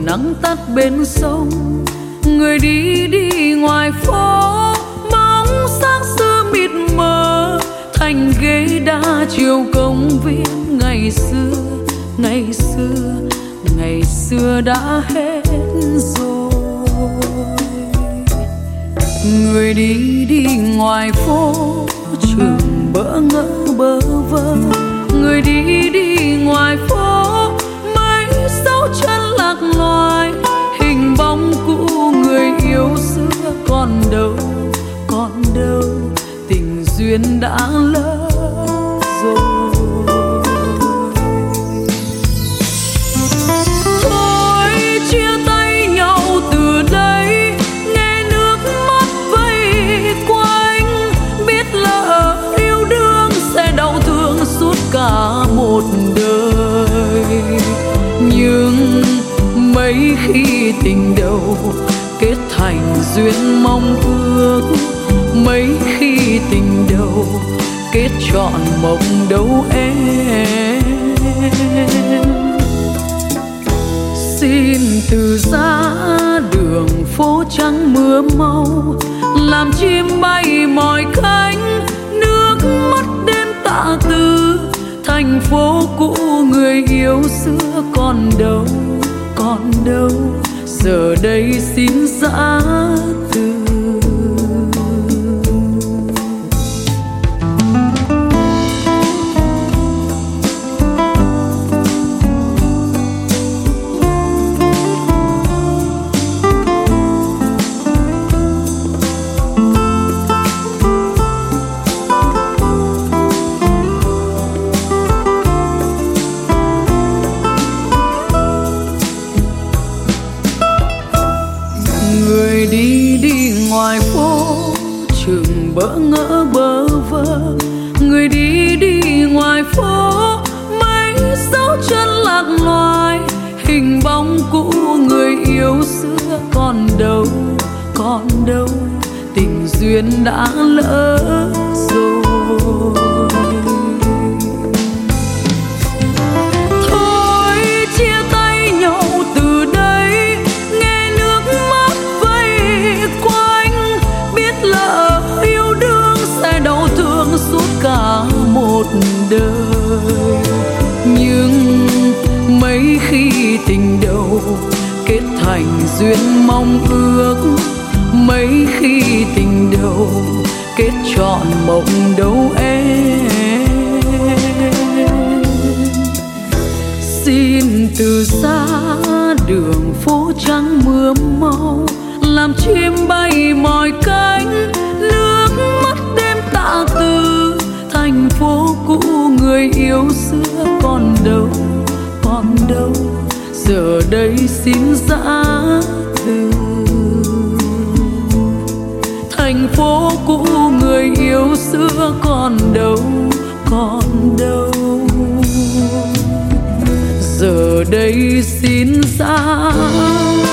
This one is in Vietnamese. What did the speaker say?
nắng tắt bên sông. Người đi đi ngoài phố, bóng sáng xưa mịt mờ thành ghế đá chiều công viên. Ngày xưa, ngày xưa, ngày xưa đã hết rồi. Người đi đi ngoài phố, trường bỡ ngỡ bơ vơ. Người đi đi ngoài phố, mấy dấu chân lạc loài. Hình bóng cũ người yêu xưa còn đâu, còn đâu. Tình duyên đã lỡ rồi. Thôi chia tay nhau từ đây, nghe nước mắt vây quanh. Biết lỡ yêu đương sẽ đau thương suốt cả một đời. Nhưng mấy khi tình đầu kết thành duyên mong ước, mấy khi tình đầu kết trọn mộng đâu em. Xin từ giá đường phố trắng mưa mau, làm chim bay mỏi cánh. Nước mắt đêm tạ từ, thành phố cũ người yêu xưa còn đâu, còn đâu. Giờ đây xin giã từ. Đi đi ngoài phố, chừng bỡ ngỡ bơ vơ. Người đi đi ngoài phố, mấy dấu chân lạc loài. Hình bóng cũ người yêu xưa còn đâu, còn đâu. Tình duyên đã lỡ rồi. Cả một đời. Nhưng mấy khi tình đầu kết thành duyên mong ước, mấy khi tình đầu kết trọn mộng đâu em. Xin từ xa đường phố trắng mưa mau, làm chim bay mỏi cánh. Nước mắt đêm tạ từ, thành phố cũ người yêu xưa còn đâu, còn đâu. Giờ đây xin giã từ. Thành phố cũ người yêu xưa còn đâu, còn đâu. Giờ đây xin giã